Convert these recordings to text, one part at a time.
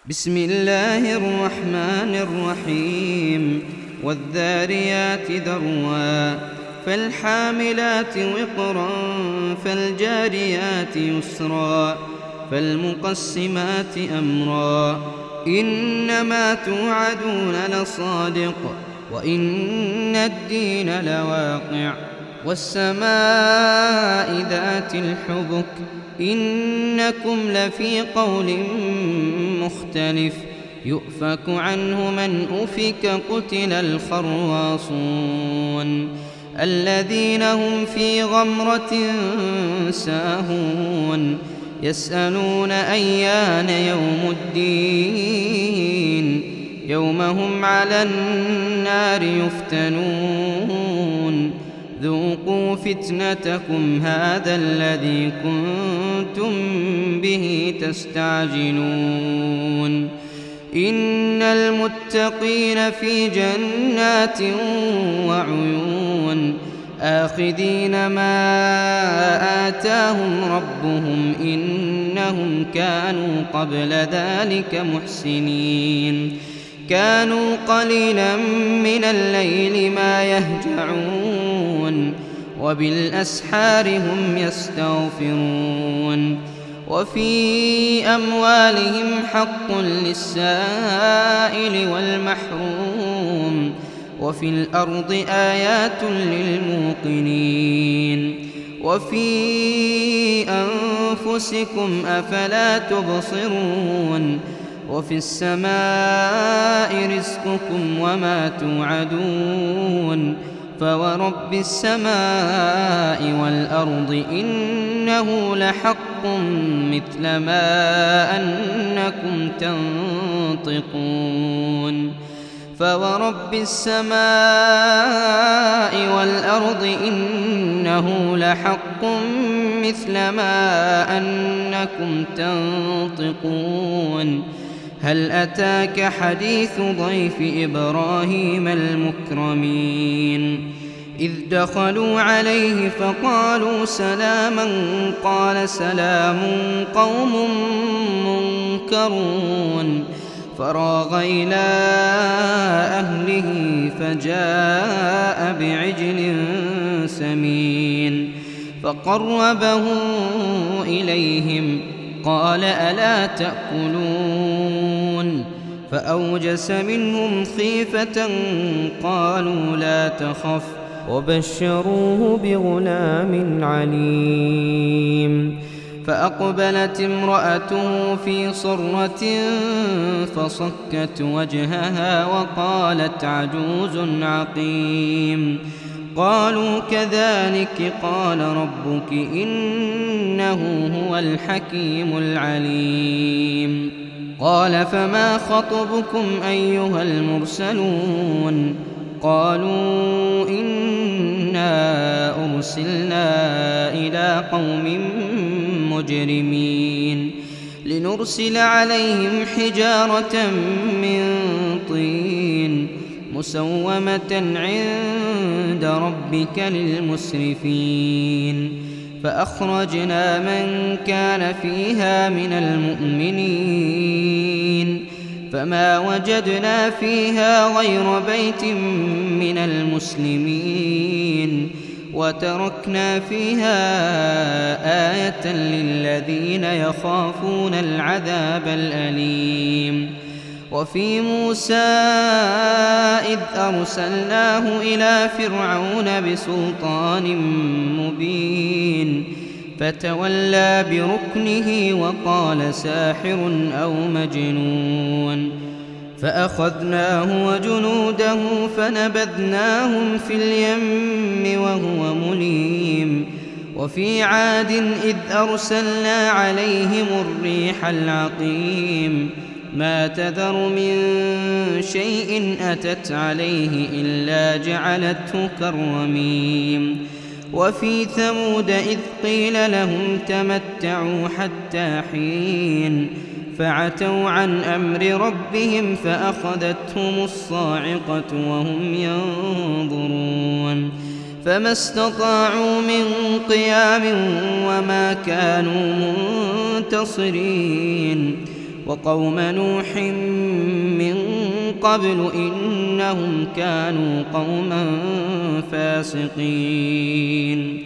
بسم الله الرحمن الرحيم والذاريات ذروا فالحاملات وقرا فالجاريات يسرا فالمقسمات أمرا إنما توعدون لصادق وإن الدين لواقع والسماء ذات الحبك إنكم لفي قول مختلف يؤفك عنه من أفك قتل الخراصون الذين هم في غمرة ساهون يسألون أيان يوم الدين يوم هم على النار يفتنون ذوقوا فتنتكم هذا الذي كنتم به تستعجلون إن المتقين في جنات وعيون آخذين ما آتاهم ربهم إنهم كانوا قبل ذلك محسنين كانوا قليلا من الليل ما يهجعون وبالأسحار هم يستغفرون وفي أموالهم حق للسائل والمحروم وفي الأرض آيات للموقنين وفي أنفسكم أفلا تبصرون وفي السماء رزقكم وما توعدون فورب السماء والأرض إنه لحق مثل ما أنكم تنطقون فورب السماء والأرض إنه لحق مثل ما أنكم تنطقون هل أتاك حديث ضيف إبراهيم المكرمين إذ دخلوا عليه فقالوا سلاما قال سلام قوم منكرون فراغ إلى أهله فجاء بعجل سمين فقربه إليهم قال ألا تأكلون فأوجس منهم خيفة قالوا لا تخف وبشروه بغلام عليم فأقبلت امرأته في صرة فصكت وجهها وقالت عجوز عقيم قالوا كذلك قال ربك إنه هو الحكيم العليم قال فما خطبكم أيها المرسلون قالوا إنا أرسلنا إلى قوم مجرمين لنرسل عليهم حجارة من طين مسومة عند ربك للمسرفين فأخرجنا من كان فيها من المؤمنين فما وجدنا فيها غير بيت من المسلمين وتركنا فيها آية للذين يخافون العذاب الأليم وفي موسى إذ أرسلناه إلى فرعون بسلطان مبين فتولى بركنه وقال ساحر أو مجنون فأخذناه وجنوده فنبذناهم في اليم وهو مليم وفي عاد إذ أرسلنا عليهم الريح العقيم ما تذر من شيء أتت عليه إلا جعلته كالرميم وفي ثمود إذ قيل لهم تمتعوا حتى حين فعتوا عن أمر ربهم فأخذتهم الصاعقة وهم ينظرون فما استطاعوا من قيام وما كانوا منتصرين وقوم نوح من قبل إنهم كانوا قوما فاسقين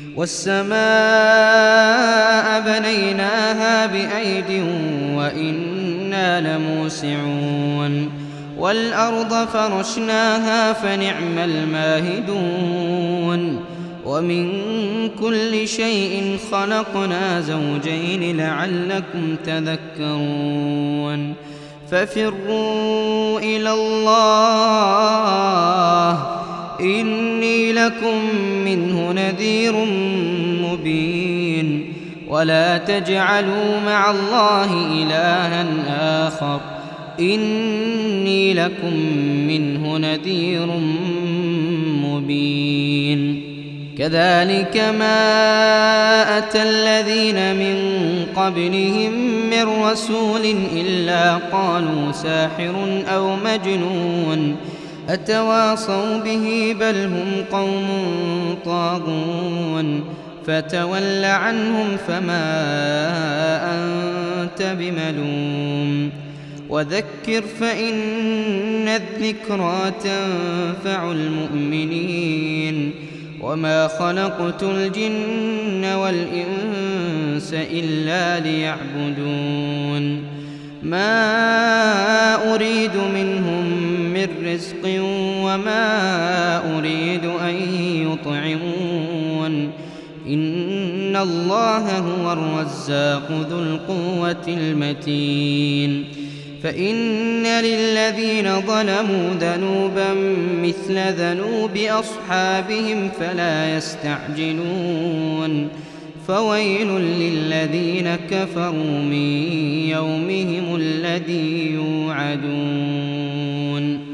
والسماء بنيناها بأيد وإنا لموسعون والأرض فرشناها فنعم الماهدون ومن كل شيء خلقنا زوجين لعلكم تذكرون ففروا إلى الله إني لكم منه نذير مبين ولا تجعلوا مع الله إلها آخر إني لكم منه نذير مبين كذلك ما أتى الذين من قبلهم من رسول إلا قالوا ساحر أو مجنون أتواصوا به بل هم قوم طاغون فتول عنهم فما أنت بملوم وذكر فإن الذكرى تنفع المؤمنين وما خلقت الجن والإنس إلا ليعبدون ما أريد منهم من رزق وما أريد أن يطعمون إن الله هو الرزاق ذو القوة المتين فإن للذين ظلموا ذنوبا مثل ذنوب أصحابهم فلا يستعجلون فويل للذين كفروا من يومهم الذي يوعدون